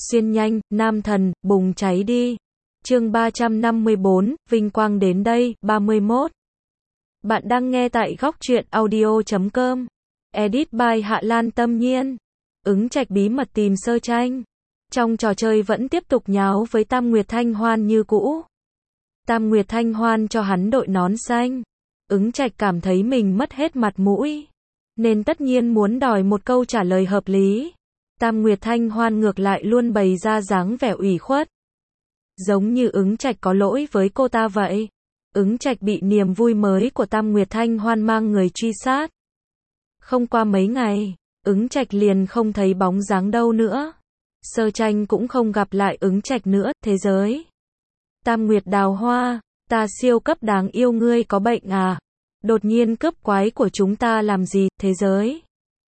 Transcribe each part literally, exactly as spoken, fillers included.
Xuyên nhanh, nam thần, bùng cháy đi. Chương ba trăm năm mươi bốn, vinh quang đến đây, ba mươi mốt. Bạn đang nghe tại góc truyện audio chấm com. Edit by Hạ Lan Tâm Nhiên. Ứng Trạch bí mật tìm Sơ Tranh. Trong trò chơi vẫn tiếp tục nháo với Tam Nguyệt Thanh Hoan như cũ. Tam Nguyệt Thanh Hoan cho hắn đội nón xanh. Ứng Trạch cảm thấy mình mất hết mặt mũi, nên tất nhiên muốn đòi một câu trả lời hợp lý. Tam Nguyệt Thanh Hoan ngược lại luôn bày ra dáng vẻ ủy khuất, giống như Ứng Trạch có lỗi với cô ta vậy. Ứng Trạch bị niềm vui mới của Tam Nguyệt Thanh Hoan mang người truy sát. Không qua mấy ngày, Ứng Trạch liền không thấy bóng dáng đâu nữa. Sơ Tranh cũng không gặp lại Ứng Trạch nữa. Thế giới. Tam Nguyệt Đào Hoa, ta siêu cấp đáng yêu, ngươi có bệnh à? Đột nhiên cướp quái của chúng ta làm gì? Thế giới.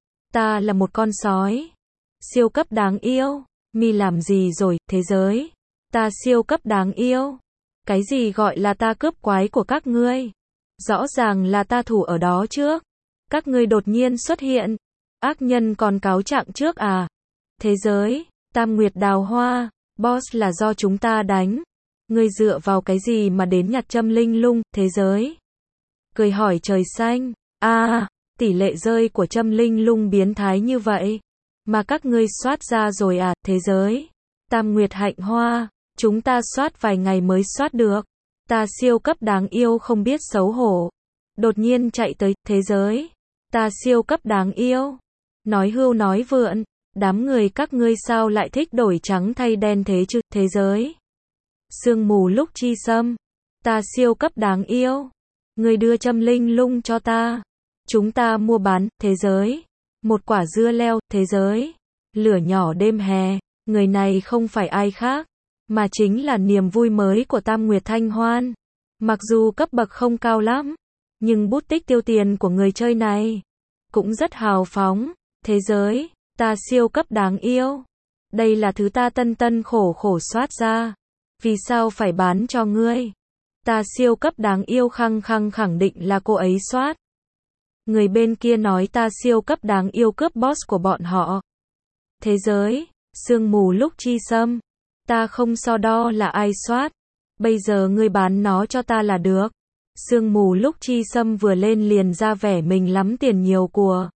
Ta là một con sói. Siêu cấp đáng yêu, mi làm gì rồi? Thế giới. Ta siêu cấp đáng yêu. Cái gì gọi là ta cướp quái của các ngươi? Rõ ràng là ta thủ ở đó trước. Các ngươi đột nhiên xuất hiện. Ác nhân còn cáo trạng trước à? Thế giới. Tam Nguyệt Đào Hoa, boss là do chúng ta đánh. Ngươi dựa vào cái gì mà đến nhặt Châm Linh Lung? Thế giới. Cười hỏi trời xanh. À, tỷ lệ rơi của Châm Linh Lung biến thái như vậy mà các ngươi soát ra rồi à? Thế giới. Tam Nguyệt Hạnh Hoa, chúng ta soát vài ngày mới soát được. Ta siêu cấp đáng yêu không biết xấu hổ. Đột nhiên chạy tới. Thế giới. Ta siêu cấp đáng yêu. Nói hưu nói vượn. Đám người các ngươi sao lại thích đổi trắng thay đen thế chứ? Thế giới. Sương mù lúc chi sâm. Ta siêu cấp đáng yêu. Ngươi đưa Châm Linh Lung cho ta. Chúng ta mua bán. Thế giới. Một quả dưa leo. Thế giới. Lửa nhỏ đêm hè. Người này không phải ai khác, mà chính là niềm vui mới của Tam Nguyệt Thanh Hoan. Mặc dù cấp bậc không cao lắm, nhưng bút tích tiêu tiền của người chơi này cũng rất hào phóng. Thế giới. Ta siêu cấp đáng yêu. Đây là thứ ta tân tân khổ khổ soát ra. Vì sao phải bán cho ngươi? Ta siêu cấp đáng yêu khăng khăng khẳng định là cô ấy soát. Người bên kia nói ta siêu cấp đáng yêu cướp boss của bọn họ. Thế giới. Sương mù lúc chi sâm. Ta không so đo là ai soát. Bây giờ ngươi bán nó cho ta là được. Sương mù lúc chi sâm vừa lên liền ra vẻ mình lắm tiền nhiều của.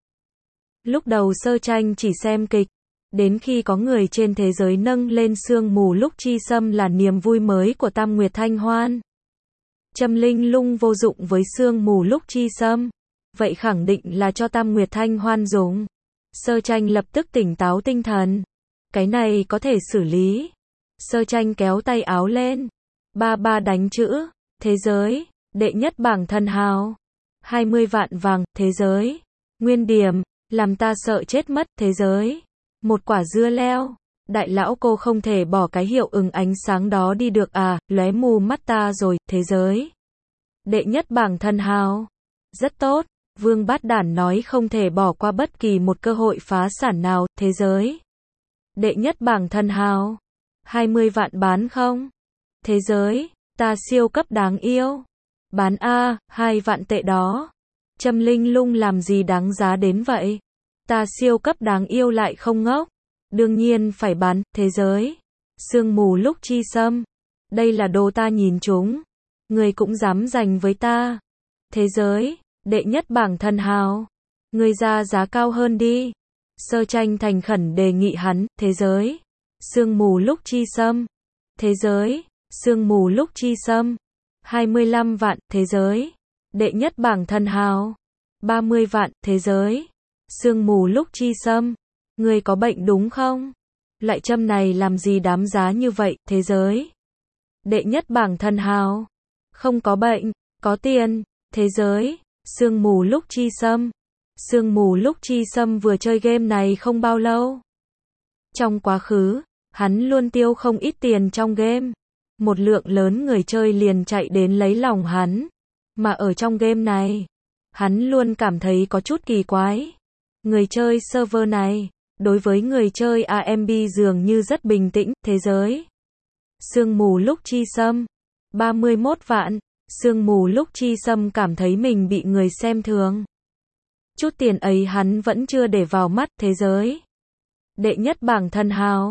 Lúc đầu Sơ Tranh chỉ xem kịch, đến khi có người trên thế giới nâng lên sương mù lúc chi sâm là niềm vui mới của Tam Nguyệt Thanh Hoan. Châm Linh Lung vô dụng với sương mù lúc chi sâm, vậy khẳng định là cho Tam Nguyệt Thanh Hoan dùng. Sơ Tranh lập tức tỉnh táo tinh thần. Cái này có thể xử lý. Sơ Tranh kéo tay áo lên. Ba ba đánh chữ. Thế giới. Đệ nhất bảng thần hào. hai mươi vạn vàng. Thế giới. Nguyên điểm. Làm ta sợ chết mất. Thế giới. Một quả dưa leo. Đại lão cô không thể bỏ cái hiệu ứng ánh sáng đó đi được à? Lóe mù mắt ta rồi. Thế giới. Đệ nhất bảng thần hào. Rất tốt. Vương Bát Đản nói không thể bỏ qua bất kỳ một cơ hội phá sản nào. Thế giới. Đệ nhất bảng thần hào. hai mươi vạn bán không? Thế giới. Ta siêu cấp đáng yêu. Bán a, hai vạn tệ đó. Châm Linh Lung làm gì đáng giá đến vậy? Ta siêu cấp đáng yêu lại không ngốc. Đương nhiên phải bán. Thế giới. Sương mù lúc chi sâm. Đây là đồ ta nhìn chúng. Người cũng dám giành với ta. Thế giới. Đệ nhất bảng thần hào. Người ra giá cao hơn đi. Sơ Tranh thành khẩn đề nghị hắn. Thế giới. Sương mù lúc chi sâm. Thế giới. Sương mù lúc chi sâm. hai mươi lăm vạn. Thế giới. Đệ nhất bảng thần hào. ba mươi vạn. Thế giới. Sương mù lúc chi sâm. Ngươi có bệnh đúng không? Loại châm này làm gì đám giá như vậy? Thế giới. Đệ nhất bảng thần hào. Không có bệnh, có tiền. Thế giới. Sương mù lúc chi sâm. Sương mù lúc chi sâm vừa chơi game này không bao lâu. Trong quá khứ, hắn luôn tiêu không ít tiền trong game. Một lượng lớn người chơi liền chạy đến lấy lòng hắn. Mà ở trong game này, hắn luôn cảm thấy có chút kỳ quái. Người chơi server này, đối với người chơi a em bê dường như rất bình tĩnh. Thế giới. Sương mù lúc chi sâm. ba mươi mốt vạn. Sương mù lúc chi sâm cảm thấy mình bị người xem thường. Chút tiền ấy hắn vẫn chưa để vào mắt. Thế giới. Đệ nhất bảng thần hào.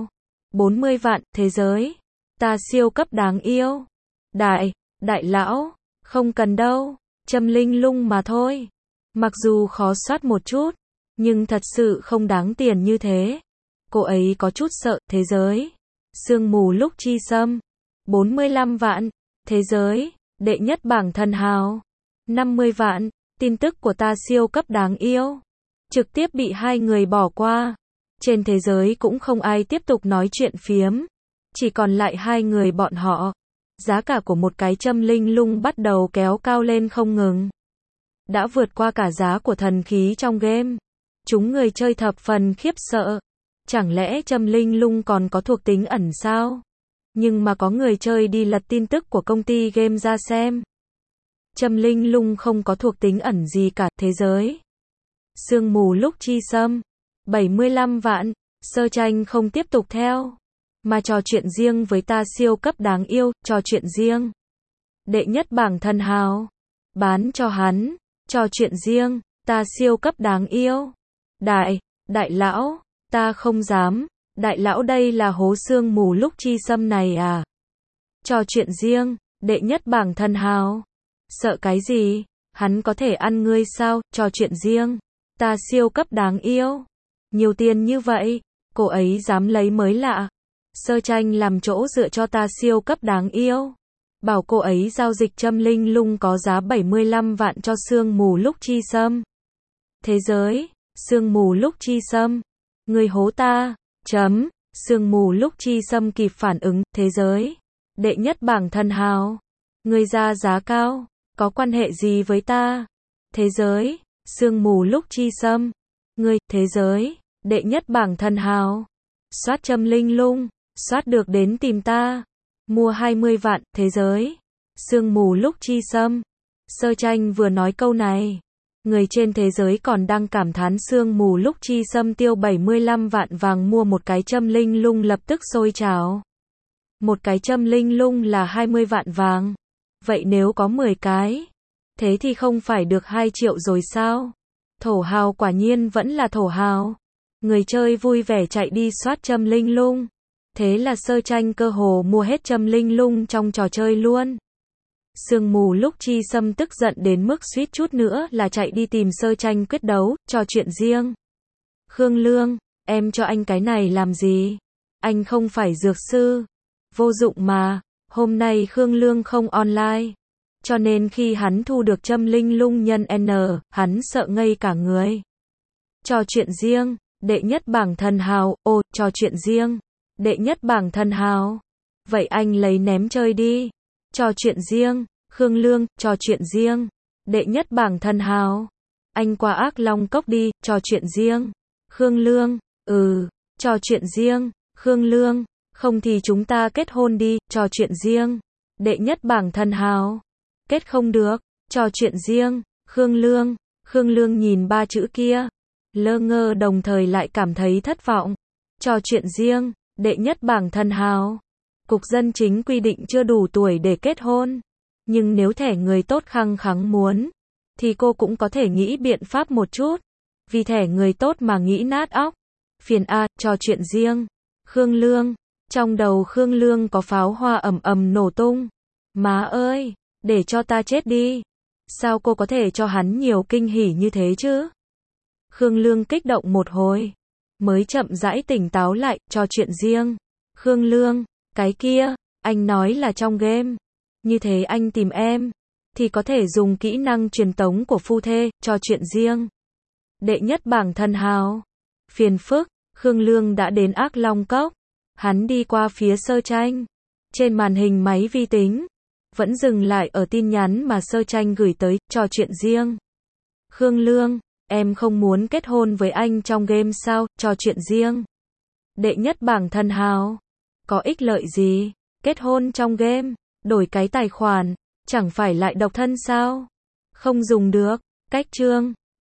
bốn mươi vạn, thế giới. Ta siêu cấp đáng yêu. Đại, đại lão, không cần đâu, châm linh lung mà thôi. Mặc dù khó soát một chút, nhưng thật sự không đáng tiền như thế. Cô ấy có chút sợ, thế giới. Sương mù lúc chi xâm. bốn mươi lăm vạn, thế giới. Đệ nhất bảng thần hào. năm mươi vạn, tin tức của ta siêu cấp đáng yêu. Trực tiếp bị hai người bỏ qua. Trên thế giới cũng không ai tiếp tục nói chuyện phiếm. Chỉ còn lại hai người bọn họ. Giá cả của một cái châm linh lung bắt đầu kéo cao lên không ngừng. Đã vượt qua cả giá của thần khí trong game. Chúng người chơi thập phần khiếp sợ. Chẳng lẽ châm linh lung còn có thuộc tính ẩn sao? Nhưng mà có người chơi đi lật tin tức của công ty game ra xem. Châm linh lung không có thuộc tính ẩn gì cả, thế giới. Sương mù lúc chi xâm. bảy mươi lăm vạn, sơ tranh không tiếp tục theo. Mà trò chuyện riêng với ta siêu cấp đáng yêu, trò chuyện riêng. Đệ nhất bảng thần hào. Bán cho hắn, trò chuyện riêng, ta siêu cấp đáng yêu. Đại, đại lão, ta không dám, đại lão đây là hố sương mù lúc chi xâm này à? Trò chuyện riêng, đệ nhất bảng thần hào. Sợ cái gì? Hắn có thể ăn ngươi sao? Trò chuyện riêng, ta siêu cấp đáng yêu. Nhiều tiền như vậy, cô ấy dám lấy mới lạ. Sơ tranh làm chỗ dựa cho ta siêu cấp đáng yêu. Bảo cô ấy giao dịch châm linh lung có giá bảy mươi lăm vạn cho sương mù lúc chi xâm. Thế giới, sương mù lúc chi xâm. Người hố ta, chấm, sương mù lúc chi xâm kịp phản ứng, thế giới. Đệ nhất bảng thần hào. Người ra giá cao, có quan hệ gì với ta? Thế giới, sương mù lúc chi xâm. Người, thế giới, đệ nhất bảng thần hào. Soát châm linh lung, soát được đến tìm ta. Mua hai mươi vạn, thế giới. Sương mù lúc chi xâm. Sơ tranh vừa nói câu này. Người trên thế giới còn đang cảm thán sương mù lúc chi xâm tiêu bảy mươi lăm vạn vàng mua một cái châm linh lung lập tức sôi trào. Một cái châm linh lung là hai mươi vạn vàng. Vậy nếu có mười cái, thế thì không phải được hai triệu rồi sao? Thổ hào quả nhiên vẫn là thổ hào. Người chơi vui vẻ chạy đi soát châm linh lung. Thế là sơ tranh cơ hồ mua hết châm linh lung trong trò chơi luôn. Sương mù lúc chi xâm tức giận đến mức suýt chút nữa là chạy đi tìm sơ tranh quyết đấu, trò chuyện riêng. Khương Lương, em cho anh cái này làm gì? Anh không phải dược sư. Vô dụng mà, hôm nay Khương Lương không online. Cho nên khi hắn thu được châm linh lung nhân N, hắn sợ ngây cả người. Trò chuyện riêng, đệ nhất bảng thần hào, ồ, trò chuyện riêng. Đệ nhất bảng thần hào. Vậy anh lấy ném chơi đi. Trò chuyện riêng, Khương Lương, trò chuyện riêng. Đệ nhất bảng thần hào. Anh qua Ác Long Cốc đi, trò chuyện riêng. Khương Lương, ừ, trò chuyện riêng. Khương Lương, không thì chúng ta kết hôn đi, trò chuyện riêng. Đệ nhất bảng thần hào. Kết không được, trò chuyện riêng. Khương Lương, Khương Lương nhìn ba chữ kia. Lơ ngơ đồng thời lại cảm thấy thất vọng. Trò chuyện riêng. Đệ nhất bảng thần hào. Cục dân chính quy định chưa đủ tuổi để kết hôn. Nhưng nếu thẻ người tốt khăng khăng muốn, thì cô cũng có thể nghĩ biện pháp một chút. Vì thẻ người tốt mà nghĩ nát óc. Phiền A, trò chuyện riêng. Khương Lương. Trong đầu Khương Lương có pháo hoa ầm ầm nổ tung. Má ơi, để cho ta chết đi. Sao cô có thể cho hắn nhiều kinh hỉ như thế chứ? Khương Lương kích động một hồi. Mới chậm rãi tỉnh táo lại, trò chuyện riêng. Khương Lương, cái kia, anh nói là trong game. Như thế anh tìm em, thì có thể dùng kỹ năng truyền tống của phu thê, trò chuyện riêng. Đệ nhất bảng thần hào. Phiền phức, Khương Lương đã đến Ác Long Cốc. Hắn đi qua phía sơ tranh. Trên màn hình máy vi tính, vẫn dừng lại ở tin nhắn mà sơ tranh gửi tới, trò chuyện riêng. Khương Lương, em không muốn kết hôn với anh trong game sao, trò chuyện riêng. Đệ nhất bảng thần hào. Có ích lợi gì? Kết hôn trong game, đổi cái tài khoản, chẳng phải lại độc thân sao? Không dùng được. Cách chương